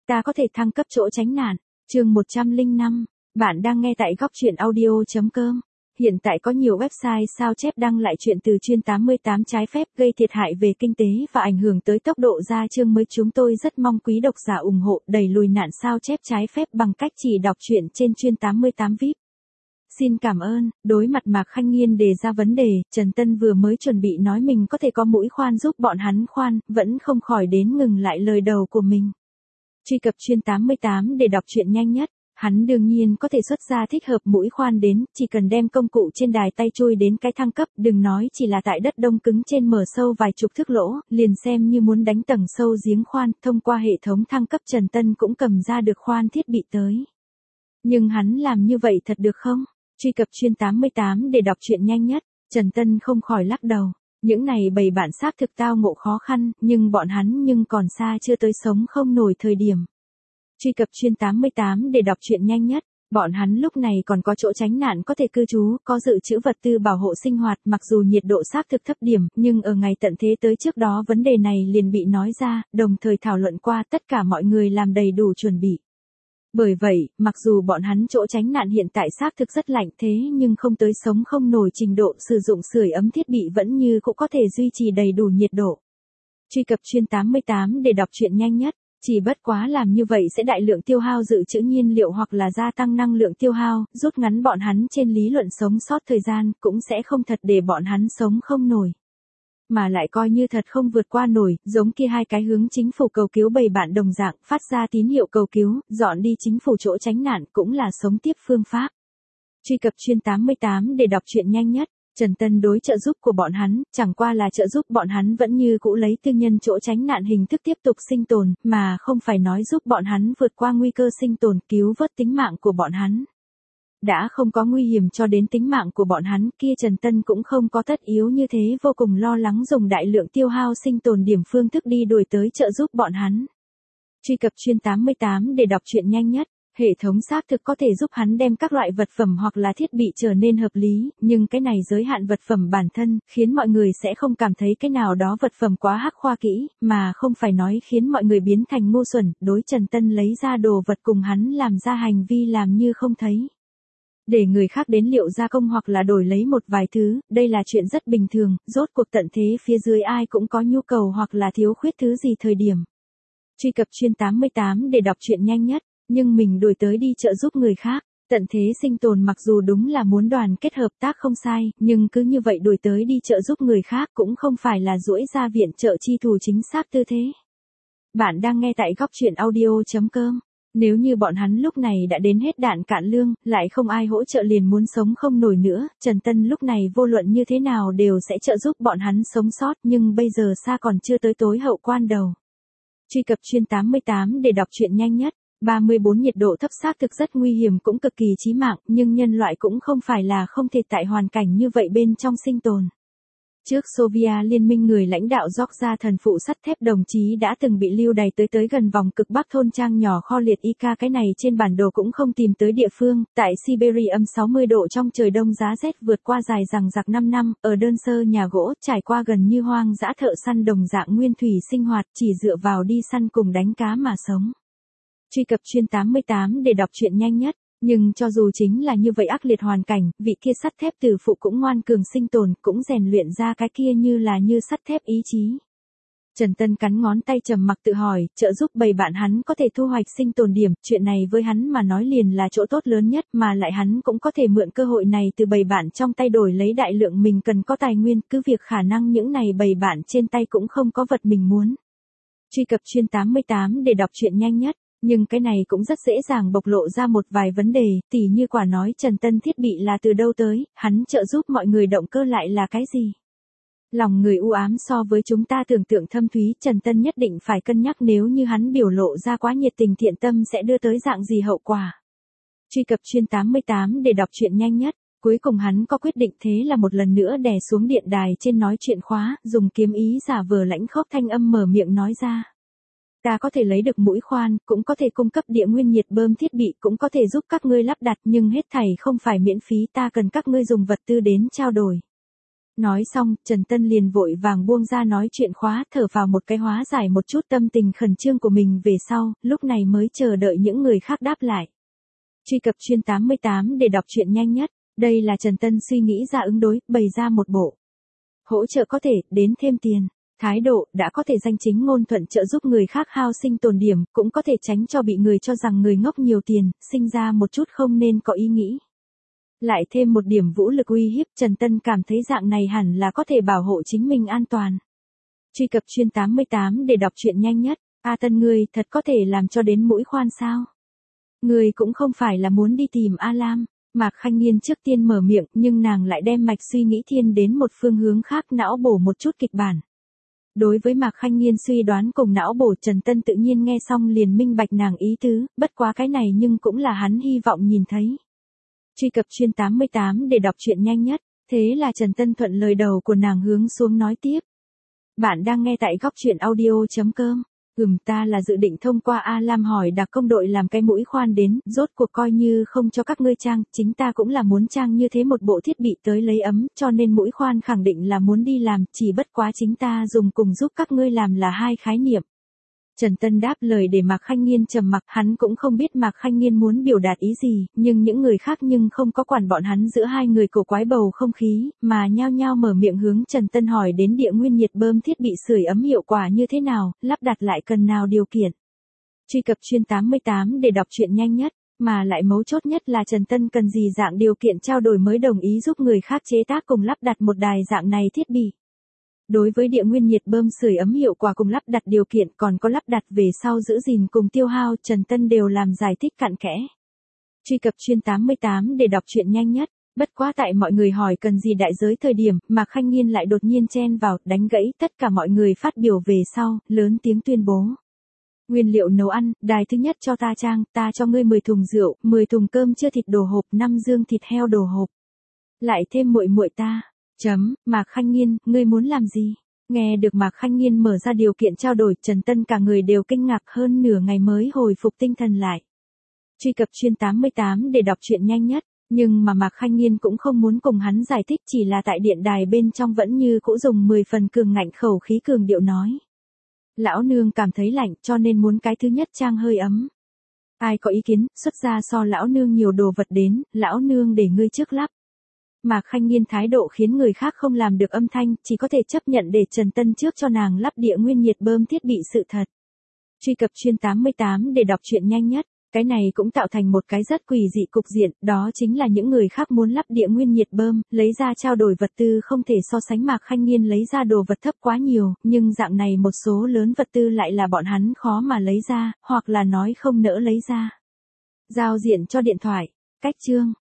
Ta có thể thăng cấp chỗ tránh nạn. Chương 105. Bạn đang nghe tại góc truyện audio.com. Hiện tại có nhiều website sao chép đăng lại chuyện từ chuyên 88 trái phép gây thiệt hại về kinh tế và ảnh hưởng tới tốc độ ra chương mới. Chúng tôi rất mong quý độc giả ủng hộ đẩy lùi nạn sao chép trái phép bằng cách chỉ đọc truyện trên chuyên 88 VIP. Xin cảm ơn. Đối mặt Mạc Khanh Nghiên đề ra vấn đề, Trần Tân vừa mới chuẩn bị nói mình có thể có mũi khoan giúp bọn hắn khoan, vẫn không khỏi đến ngừng lại lời đầu của mình. Truy cập chuyên 88 để đọc truyện nhanh nhất. Hắn đương nhiên có thể xuất ra thích hợp mũi khoan đến, chỉ cần đem công cụ trên đài tay chui đến cái thăng cấp, đừng nói chỉ là tại đất đông cứng trên mở sâu vài chục thước lỗ, liền xem như muốn đánh tầng sâu giếng khoan, thông qua hệ thống thăng cấp Trần Tân cũng cầm ra được khoan thiết bị tới. Nhưng hắn làm như vậy thật được không? Truy cập chuyên 88 để đọc truyện nhanh nhất. Trần Tân không khỏi lắc đầu. Những này bầy bạn xác thực tao ngộ khó khăn, nhưng bọn hắn còn xa chưa tới sống không nổi thời điểm. Truy cập chuyên 88 để đọc truyện nhanh nhất. Bọn hắn lúc này còn có chỗ tránh nạn có thể cư trú, có dự trữ vật tư bảo hộ sinh hoạt, mặc dù nhiệt độ xác thực thấp điểm, nhưng ở ngày tận thế tới trước đó vấn đề này liền bị nói ra, đồng thời thảo luận qua, tất cả mọi người làm đầy đủ chuẩn bị. Bởi vậy, mặc dù bọn hắn chỗ tránh nạn hiện tại xác thực rất lạnh thế nhưng không tới sống không nổi trình độ, sử dụng sưởi ấm thiết bị vẫn như cũng có thể duy trì đầy đủ nhiệt độ. Truy cập chuyên 88 để đọc truyện nhanh nhất. Chỉ bất quá làm như vậy sẽ đại lượng tiêu hao dự trữ nhiên liệu hoặc là gia tăng năng lượng tiêu hao, rút ngắn bọn hắn trên lý luận sống sót thời gian, cũng sẽ không thật để bọn hắn sống không nổi. Mà lại coi như thật không vượt qua nổi, giống kia hai cái hướng chính phủ cầu cứu bầy bạn đồng dạng, phát ra tín hiệu cầu cứu, dọn đi chính phủ chỗ tránh nạn cũng là sống tiếp phương pháp. Truy cập chuyên 88 để đọc truyện nhanh nhất. Trần Tân đối trợ giúp của bọn hắn, chẳng qua là trợ giúp bọn hắn vẫn như cũ lấy tư nhân chỗ tránh nạn hình thức tiếp tục sinh tồn, mà không phải nói giúp bọn hắn vượt qua nguy cơ sinh tồn, cứu vớt tính mạng của bọn hắn. Đã không có nguy hiểm cho đến tính mạng của bọn hắn kia, Trần Tân cũng không có tất yếu như thế vô cùng lo lắng dùng đại lượng tiêu hao sinh tồn điểm phương thức đi đuổi tới trợ giúp bọn hắn. Truy cập chuyên 88 để đọc truyện nhanh nhất. Hệ thống xác thực có thể giúp hắn đem các loại vật phẩm hoặc là thiết bị trở nên hợp lý, nhưng cái này giới hạn vật phẩm bản thân, khiến mọi người sẽ không cảm thấy cái nào đó vật phẩm quá hắc khoa kỹ, mà không phải nói khiến mọi người biến thành ngu xuẩn, đối Trần Tân lấy ra đồ vật cùng hắn làm ra hành vi làm như không thấy. Để người khác đến liệu gia công hoặc là đổi lấy một vài thứ, đây là chuyện rất bình thường, rốt cuộc tận thế phía dưới ai cũng có nhu cầu hoặc là thiếu khuyết thứ gì thời điểm. Truy cập chuyên 88 để đọc truyện nhanh nhất. Nhưng mình đuổi tới đi trợ giúp người khác, tận thế sinh tồn mặc dù đúng là muốn đoàn kết hợp tác không sai, nhưng cứ như vậy đuổi tới đi trợ giúp người khác cũng không phải là duỗi ra viện trợ chi thù chính xác tư thế. Bạn đang nghe tại góc truyện audio.com. Nếu như bọn hắn lúc này đã đến hết đạn cạn lương, lại không ai hỗ trợ liền muốn sống không nổi nữa, Trần Tân lúc này vô luận như thế nào đều sẽ trợ giúp bọn hắn sống sót, nhưng bây giờ xa còn chưa tới tối hậu quan đầu. Truy cập chuyên 88 để đọc truyện nhanh nhất. 34 nhiệt độ thấp xác thực rất nguy hiểm cũng cực kỳ chí mạng, nhưng nhân loại cũng không phải là không thể tại hoàn cảnh như vậy bên trong sinh tồn. Trước Xô Viết Liên minh người lãnh đạo Georgia thần phụ sắt thép đồng chí đã từng bị lưu đày tới gần vòng cực bắc thôn trang nhỏ kho liệt Ika, cái này trên bản đồ cũng không tìm tới địa phương, tại Siberia âm 60 độ trong trời đông giá rét vượt qua dài dằng dặc 5 năm, ở đơn sơ nhà gỗ, trải qua gần như hoang dã thợ săn đồng dạng nguyên thủy sinh hoạt, chỉ dựa vào đi săn cùng đánh cá mà sống. Truy cập chuyên 88 để đọc truyện nhanh nhất. Nhưng cho dù chính là như vậy ác liệt hoàn cảnh, vị kia sắt thép tử phụ cũng ngoan cường sinh tồn, cũng rèn luyện ra cái kia như sắt thép ý chí. Trần Tân cắn ngón tay trầm mặc tự hỏi, trợ giúp bầy bạn hắn có thể thu hoạch sinh tồn điểm, chuyện này với hắn mà nói liền là chỗ tốt lớn nhất, mà lại hắn cũng có thể mượn cơ hội này từ bầy bạn trong tay đổi lấy đại lượng mình cần có tài nguyên, cứ việc khả năng những này bầy bạn trên tay cũng không có vật mình muốn. Truy cập chuyên 88 để đọc truyện nhanh nhất. Nhưng cái này cũng rất dễ dàng bộc lộ ra một vài vấn đề, tỉ như quả nói Trần Tân thiết bị là từ đâu tới, hắn trợ giúp mọi người động cơ lại là cái gì. Lòng người u ám so với chúng ta tưởng tượng thâm thúy, Trần Tân nhất định phải cân nhắc nếu như hắn biểu lộ ra quá nhiệt tình thiện tâm sẽ đưa tới dạng gì hậu quả. Truy cập chuyên 88 để đọc truyện nhanh nhất. Cuối cùng hắn có quyết định thế là một lần nữa đè xuống điện đài trên nói chuyện khóa, dùng kiếm ý giả vờ lãnh khốc thanh âm mở miệng nói ra. Ta có thể lấy được mũi khoan, cũng có thể cung cấp địa nguyên nhiệt bơm thiết bị, cũng có thể giúp các ngươi lắp đặt, nhưng hết thảy không phải miễn phí, ta cần các ngươi dùng vật tư đến trao đổi. Nói xong, Trần Tân liền vội vàng buông ra nói chuyện khóa, thở vào một cái hóa giải một chút tâm tình khẩn trương của mình về sau, lúc này mới chờ đợi những người khác đáp lại. Truy cập chuyên 88 để đọc truyện nhanh nhất. Đây là Trần Tân suy nghĩ ra ứng đối, bày ra một bộ hỗ trợ có thể, đến thêm tiền. Thái độ, đã có thể danh chính ngôn thuận trợ giúp người khác hao sinh tồn điểm, cũng có thể tránh cho bị người cho rằng người ngốc nhiều tiền, sinh ra một chút không nên có ý nghĩ. Lại thêm một điểm vũ lực uy hiếp, Trần Tân cảm thấy dạng này hẳn là có thể bảo hộ chính mình an toàn. Truy cập chuyên 88 để đọc truyện nhanh nhất. A Tân ngươi thật có thể làm cho đến mũi khoan sao? Ngươi cũng không phải là muốn đi tìm A Lam. Mạc Khanh Nghiên trước tiên mở miệng, nhưng nàng lại đem mạch suy nghĩ thiên đến một phương hướng khác, não bổ một chút kịch bản. Đối với Mạc Khanh Nghiên suy đoán cùng não bổ, Trần Tân tự nhiên nghe xong liền minh bạch nàng ý tứ, bất quá cái này nhưng cũng là hắn hy vọng nhìn thấy. Truy cập chuyên 88 để đọc truyện nhanh nhất. Thế là Trần Tân thuận lời đầu của nàng hướng xuống nói tiếp. Bạn đang nghe tại góc truyện audio.com. Ta là dự định thông qua A Lam hỏi đặc công đội làm cái mũi khoan đến, rốt cuộc coi như không cho các ngươi trang, chính ta cũng là muốn trang như thế một bộ thiết bị tới lấy ấm, cho nên mũi khoan khẳng định là muốn đi làm, chỉ bất quá chính ta dùng cùng giúp các ngươi làm là hai khái niệm. Trần Tân đáp lời để Mạc Khanh Nghiên trầm mặc, hắn cũng không biết Mạc Khanh Nghiên muốn biểu đạt ý gì, nhưng những người khác nhưng không có quản bọn hắn giữa hai người cổ quái bầu không khí, mà nhao nhao mở miệng hướng Trần Tân hỏi đến địa nguyên nhiệt bơm thiết bị sưởi ấm hiệu quả như thế nào, lắp đặt lại cần nào điều kiện. Truy cập chuyên 88 để đọc truyện nhanh nhất, mà lại mấu chốt nhất là Trần Tân cần gì dạng điều kiện trao đổi mới đồng ý giúp người khác chế tác cùng lắp đặt một đài dạng này thiết bị. Đối với địa nguyên nhiệt bơm sưởi ấm hiệu quả cùng lắp đặt điều kiện còn có lắp đặt về sau giữ gìn cùng tiêu hao, Trần Tân đều làm giải thích cặn kẽ. Truy cập chuyên 88 để đọc truyện nhanh nhất. Bất quá tại mọi người hỏi cần gì đại giới thời điểm, Mạc Khanh Nghiên lại đột nhiên chen vào, đánh gãy tất cả mọi người phát biểu về sau, lớn tiếng tuyên bố. Nguyên liệu nấu ăn, đài thứ nhất cho ta trang, ta cho ngươi 10 thùng rượu, 10 thùng cơm chưa thịt đồ hộp, 5 dương thịt heo đồ hộp. Lại thêm muội muội ta. Mạc Khanh Nghiên, ngươi muốn làm gì? Nghe được Mạc Khanh Nghiên mở ra điều kiện trao đổi, Trần Tân cả người đều kinh ngạc, hơn nửa ngày mới hồi phục tinh thần lại. Truy cập chuyên 88 để đọc truyện nhanh nhất, nhưng mà Mạc Khanh Nghiên cũng không muốn cùng hắn giải thích, chỉ là tại điện đài bên trong vẫn như cũ dùng 10 phần cường ngạnh khẩu khí cường điệu nói. Lão nương cảm thấy lạnh cho nên muốn cái thứ nhất trang hơi ấm. Ai có ý kiến, xuất ra so lão nương nhiều đồ vật đến, lão nương để ngươi trước lắp. Mạc Khanh Nghiên thái độ khiến người khác không làm được âm thanh, chỉ có thể chấp nhận để Trần Tân trước cho nàng lắp địa nguyên nhiệt bơm thiết bị sự thật. Truy cập chuyên 88 để đọc truyện nhanh nhất. Cái này cũng tạo thành một cái rất quỷ dị cục diện, đó chính là những người khác muốn lắp địa nguyên nhiệt bơm, lấy ra trao đổi vật tư không thể so sánh Mạc Khanh Nghiên lấy ra đồ vật thấp quá nhiều, nhưng dạng này một số lớn vật tư lại là bọn hắn khó mà lấy ra, hoặc là nói không nỡ lấy ra. Giao diện cho điện thoại. Cách chương.